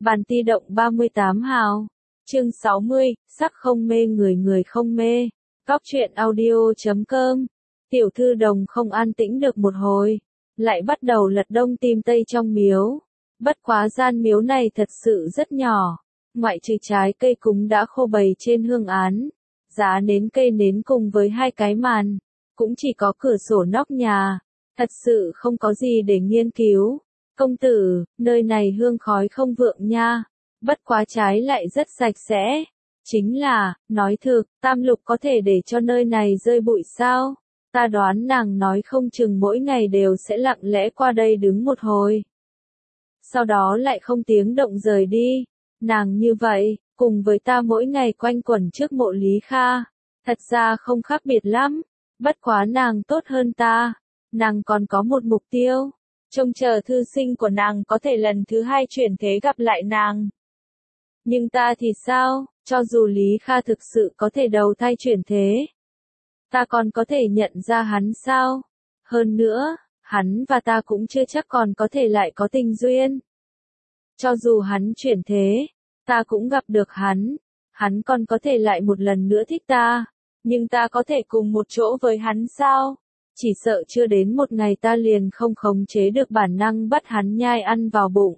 Bàn ti động 38 hào. Chương 60, sắc không mê người người không mê. Cóc truyện audio.com. Tiểu thư đồng không an tĩnh được một hồi, lại bắt đầu lật đông tìm tây trong miếu. Bất quá gian miếu này thật sự rất nhỏ, ngoại trừ trái cây cúng đã khô bày trên hương án, giá nến cây nến cùng với hai cái màn, cũng chỉ có cửa sổ nóc nhà, thật sự không có gì để nghiên cứu. Công tử, nơi này hương khói không vượng nha, bất quá trái lại rất sạch sẽ. Chính là, nói thực, Tam Lục có thể để cho nơi này rơi bụi sao? Ta đoán nàng nói không chừng mỗi ngày đều sẽ lặng lẽ qua đây đứng một hồi. Sau đó lại không tiếng động rời đi. Nàng như vậy, cùng với ta mỗi ngày quanh quẩn trước mộ Lý Kha, thật ra không khác biệt lắm. Bất quá nàng tốt hơn ta. Nàng còn có một mục tiêu. Trông chờ thư sinh của nàng có thể lần thứ hai chuyển thế gặp lại nàng. Nhưng ta thì sao, cho dù Lý Kha thực sự có thể đầu thai chuyển thế, ta còn có thể nhận ra hắn sao? Hơn nữa, hắn và ta cũng chưa chắc còn có thể lại có tình duyên. Cho dù hắn chuyển thế, ta cũng gặp được hắn còn có thể lại một lần nữa thích ta, nhưng ta có thể cùng một chỗ với hắn sao? Chỉ sợ chưa đến một ngày ta liền không khống chế được bản năng bắt hắn nhai ăn vào bụng.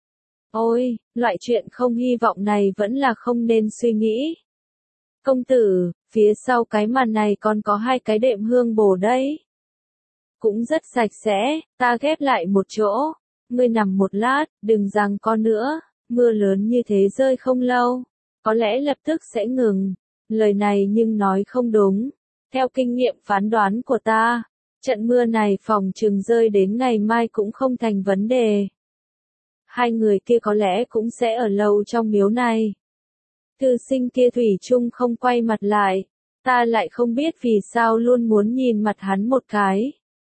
Ôi, loại chuyện không hy vọng này vẫn là không nên suy nghĩ. Công tử, phía sau cái màn này còn có hai cái đệm hương bồ đấy. Cũng rất sạch sẽ, ta ghép lại một chỗ. Ngươi nằm một lát, đừng giằng co nữa, mưa lớn như thế rơi không lâu, có lẽ lập tức sẽ ngừng. Lời này nhưng nói không đúng. Theo kinh nghiệm phán đoán của ta, trận mưa này phòng chừng rơi đến ngày mai cũng không thành vấn đề. Hai người kia có lẽ cũng sẽ ở lâu trong miếu này. Thư sinh kia thủy chung không quay mặt lại, ta lại không biết vì sao luôn muốn nhìn mặt hắn một cái.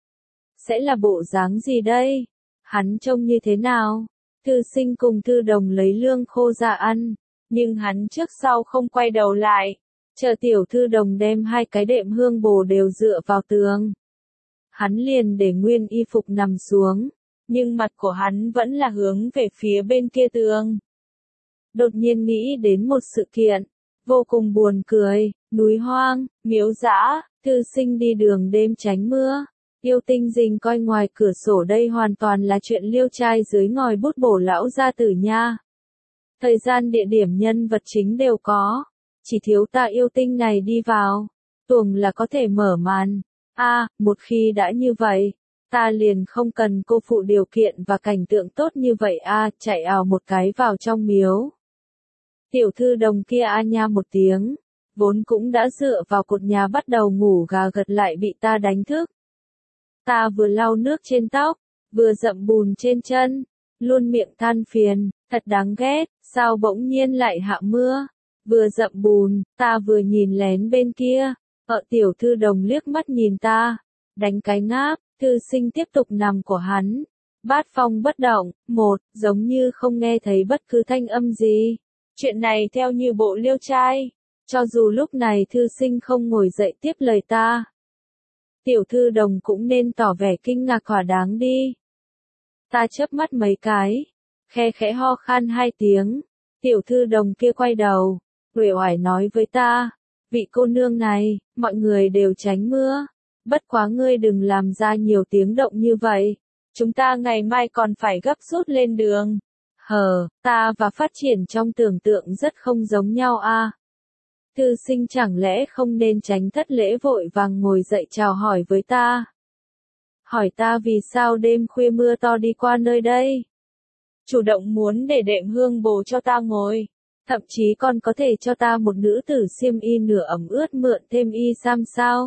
Sẽ là bộ dáng gì đây? Hắn trông như thế nào? Thư sinh cùng thư đồng lấy lương khô ra ăn, nhưng hắn trước sau không quay đầu lại, chờ tiểu thư đồng đem hai cái đệm hương bồ đều dựa vào tường. Hắn liền để nguyên y phục nằm xuống, nhưng mặt của hắn vẫn là hướng về phía bên kia tường. Đột nhiên nghĩ đến một sự kiện, vô cùng buồn cười, núi hoang, miếu dã, thư sinh đi đường đêm tránh mưa, yêu tinh rình coi ngoài cửa sổ đây hoàn toàn là chuyện liêu trai dưới ngòi bút bổ lão gia tử nha. Thời gian địa điểm nhân vật chính đều có, chỉ thiếu ta yêu tinh này đi vào, tuồng là có thể mở màn. Một khi đã như vậy, ta liền không cần cô phụ điều kiện và cảnh tượng tốt như vậy chạy ào một cái vào trong miếu. Tiểu thư đồng kia nha một tiếng, vốn cũng đã dựa vào cột nhà bắt đầu ngủ gà gật lại bị ta đánh thức. Ta vừa lau nước trên tóc, vừa dậm bùn trên chân, luôn miệng than phiền, thật đáng ghét, sao bỗng nhiên lại hạ mưa. Vừa dậm bùn, ta vừa nhìn lén bên kia, tiểu thư đồng liếc mắt nhìn ta, đánh cái ngáp, thư sinh tiếp tục nằm của hắn. Bát phong bất động, giống như không nghe thấy bất cứ thanh âm gì. Chuyện này theo như bộ liêu trai, cho dù lúc này thư sinh không ngồi dậy tiếp lời ta, tiểu thư đồng cũng nên tỏ vẻ kinh ngạc thỏa đáng đi. Ta chớp mắt mấy cái, khe khẽ ho khan hai tiếng, tiểu thư đồng kia quay đầu, uể oải nói với ta, vị cô nương này, mọi người đều tránh mưa, bất quá ngươi đừng làm ra nhiều tiếng động như vậy, chúng ta ngày mai còn phải gấp rút lên đường. Ta và phát triển trong tưởng tượng rất không giống nhau Thư sinh chẳng lẽ không nên tránh thất lễ vội vàng ngồi dậy chào hỏi với ta. Hỏi ta vì sao đêm khuya mưa to đi qua nơi đây. Chủ động muốn để đệm hương bồ cho ta ngồi. Thậm chí còn có thể cho ta một nữ tử xiêm y nửa ẩm ướt mượn thêm y sam sao.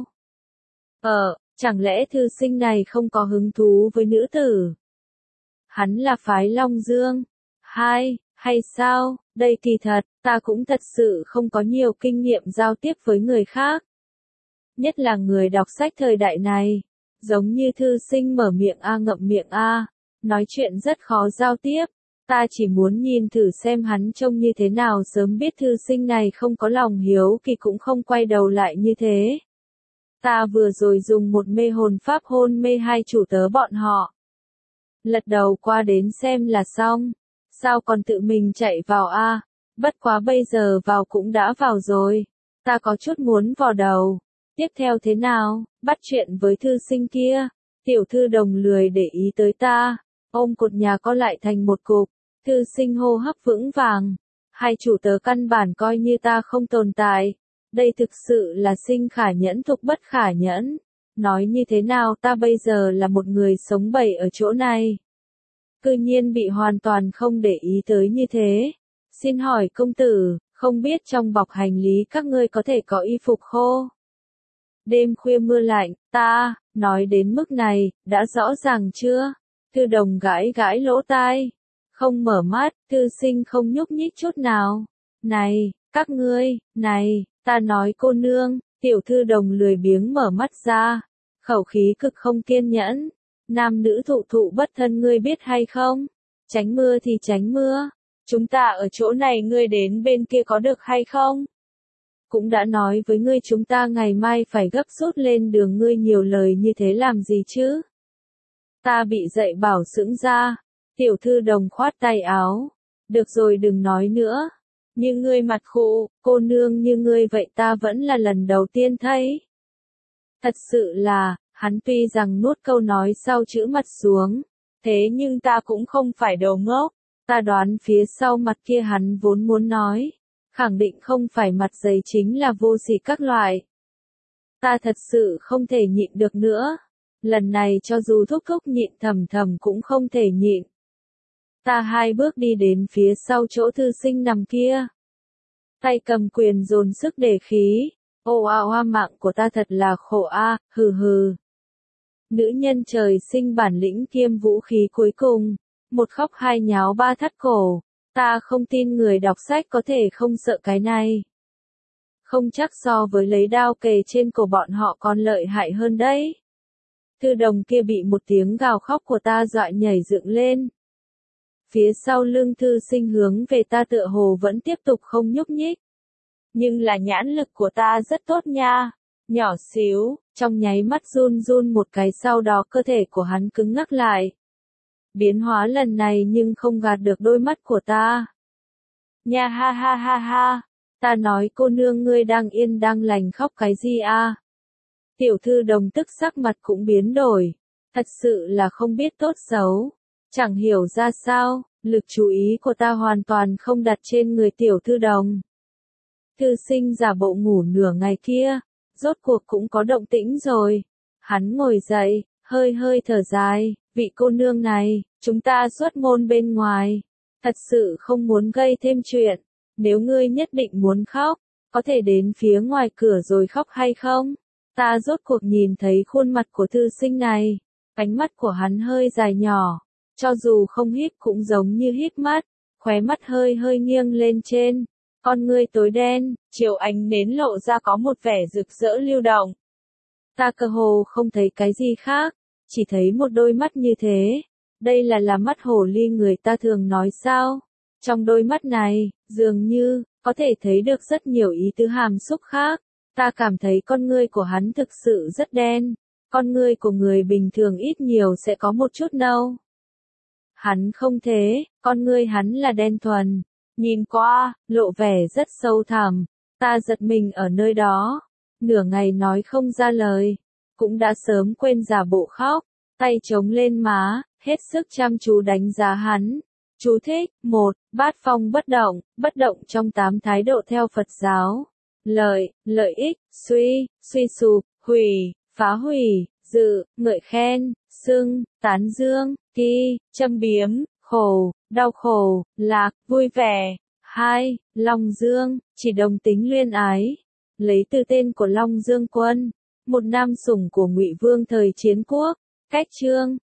Chẳng lẽ thư sinh này không có hứng thú với nữ tử? Hắn là phái Long Dương. Hay sao, đây kỳ thật, ta cũng thật sự không có nhiều kinh nghiệm giao tiếp với người khác. Nhất là người đọc sách thời đại này, giống như thư sinh mở miệng ngậm miệng nói chuyện rất khó giao tiếp. Ta chỉ muốn nhìn thử xem hắn trông như thế nào sớm biết thư sinh này không có lòng hiếu kỳ cũng không quay đầu lại như thế. Ta vừa rồi dùng một mê hồn pháp hôn mê hai chủ tớ bọn họ. Lật đầu qua đến xem là xong. sao còn tự mình chạy vào a? Bất quá bây giờ vào cũng đã vào rồi. Ta có chút muốn vò đầu. Tiếp theo thế nào? Bắt chuyện với thư sinh kia. Tiểu thư đồng lười để ý tới ta. Ôm cột nhà co lại thành một cục. Thư sinh hô hấp vững vàng. Hai chủ tớ căn bản coi như ta không tồn tại. Đây thực sự là sinh khả nhẫn thục bất khả nhẫn. Nói như thế nào ta bây giờ là một người sống bầy ở chỗ này. Cư nhiên bị hoàn toàn không để ý tới như thế. Xin hỏi công tử, không biết trong bọc hành lý các ngươi có thể có y phục khô? Đêm khuya mưa lạnh, ta, nói đến mức này, đã rõ ràng chưa? Thư đồng gãi gãi lỗ tai. Không mở mắt, thư sinh không nhúc nhích chút nào. Này, các ngươi, này, ta nói cô nương, tiểu thư đồng lười biếng mở mắt ra. Khẩu khí cực không kiên nhẫn. Nam nữ thụ thụ bất thân ngươi biết hay không? Tránh mưa thì tránh mưa. Chúng ta ở chỗ này ngươi đến bên kia có được hay không? Cũng đã nói với ngươi chúng ta ngày mai phải gấp rút lên đường, ngươi nhiều lời như thế làm gì chứ? Ta bị dạy bảo sững ra. Tiểu thư đồng khoát tay áo. Được rồi đừng nói nữa. Như ngươi mặt khụ, cô nương như ngươi vậy ta vẫn là lần đầu tiên thấy. Thật sự là, hắn tuy rằng nuốt câu nói sau chữ mặt xuống. Thế nhưng ta cũng không phải đồ ngốc. Ta đoán phía sau mặt kia hắn vốn muốn nói. Khẳng định không phải mặt dày chính là vô sỉ các loại. Ta thật sự không thể nhịn được nữa. Lần này cho dù thúc thúc nhịn thầm thầm cũng không thể nhịn. Ta hai bước đi đến phía sau chỗ thư sinh nằm kia. Tay cầm quyền dồn sức để khí. Ô a hoa mạng của ta thật là khổ a, hừ hừ. Nữ nhân trời sinh bản lĩnh kiêm vũ khí cuối cùng. Một khóc hai nháo ba thắt cổ. Ta không tin người đọc sách có thể không sợ cái này. Không chắc so với lấy đao kề trên cổ bọn họ còn lợi hại hơn đấy. Thư đồng kia bị một tiếng gào khóc của ta dọa nhảy dựng lên. Phía sau lưng thư sinh hướng về ta tựa hồ vẫn tiếp tục không nhúc nhích. Nhưng là nhãn lực của ta rất tốt nha. Nhỏ xíu, trong nháy mắt run run một cái sau đó cơ thể của hắn cứng ngắc lại. Biến hóa lần này nhưng không gạt được đôi mắt của ta. Nha ha ha ha ha. Ta nói cô nương ngươi đang yên đang lành khóc cái gì a? Tiểu thư đồng tức sắc mặt cũng biến đổi. Thật sự là không biết tốt xấu. Chẳng hiểu ra sao, lực chú ý của ta hoàn toàn không đặt trên người tiểu thư đồng. Thư sinh giả bộ ngủ nửa ngày kia, rốt cuộc cũng có động tĩnh rồi. Hắn ngồi dậy, hơi hơi thở dài, vị cô nương này, chúng ta xuất môn bên ngoài. Thật sự không muốn gây thêm chuyện. Nếu ngươi nhất định muốn khóc, có thể đến phía ngoài cửa rồi khóc hay không? Ta rốt cuộc nhìn thấy khuôn mặt của thư sinh này. Ánh mắt của hắn hơi dài nhỏ. Cho dù không híp cũng giống như híp mắt. Khóe mắt hơi hơi nghiêng lên trên. Con ngươi tối đen, chiều ánh nến lộ ra có một vẻ rực rỡ lưu động. Ta cơ hồ không thấy cái gì khác. Chỉ thấy một đôi mắt như thế. Đây là mắt hồ ly người ta thường nói sao? Trong đôi mắt này, dường như, có thể thấy được rất nhiều ý tứ hàm xúc khác. Ta cảm thấy con ngươi của hắn thực sự rất đen. Con ngươi của người bình thường ít nhiều sẽ có một chút nâu. Hắn không thế, con ngươi hắn là đen thuần. Nhìn qua, lộ vẻ rất sâu thẳm. Ta giật mình ở nơi đó. Nửa ngày nói không ra lời. Cũng đã sớm quên giả bộ khóc. Tay chống lên má, hết sức chăm chú đánh giá hắn. Chú thích, 1. Bát phong bất động trong 8 thái độ theo Phật giáo. Lợi ích, suy sụp, hủy, phá hủy, dự, ngợi khen, xưng, tán dương, kỳ, châm biếm, khổ, đau khổ, lạc, vui vẻ. 2. Long Dương, chỉ đồng tính luyên ái. Lấy từ tên của Long Dương Quân, một nam sủng của Ngụy Vương thời Chiến Quốc. Cách chương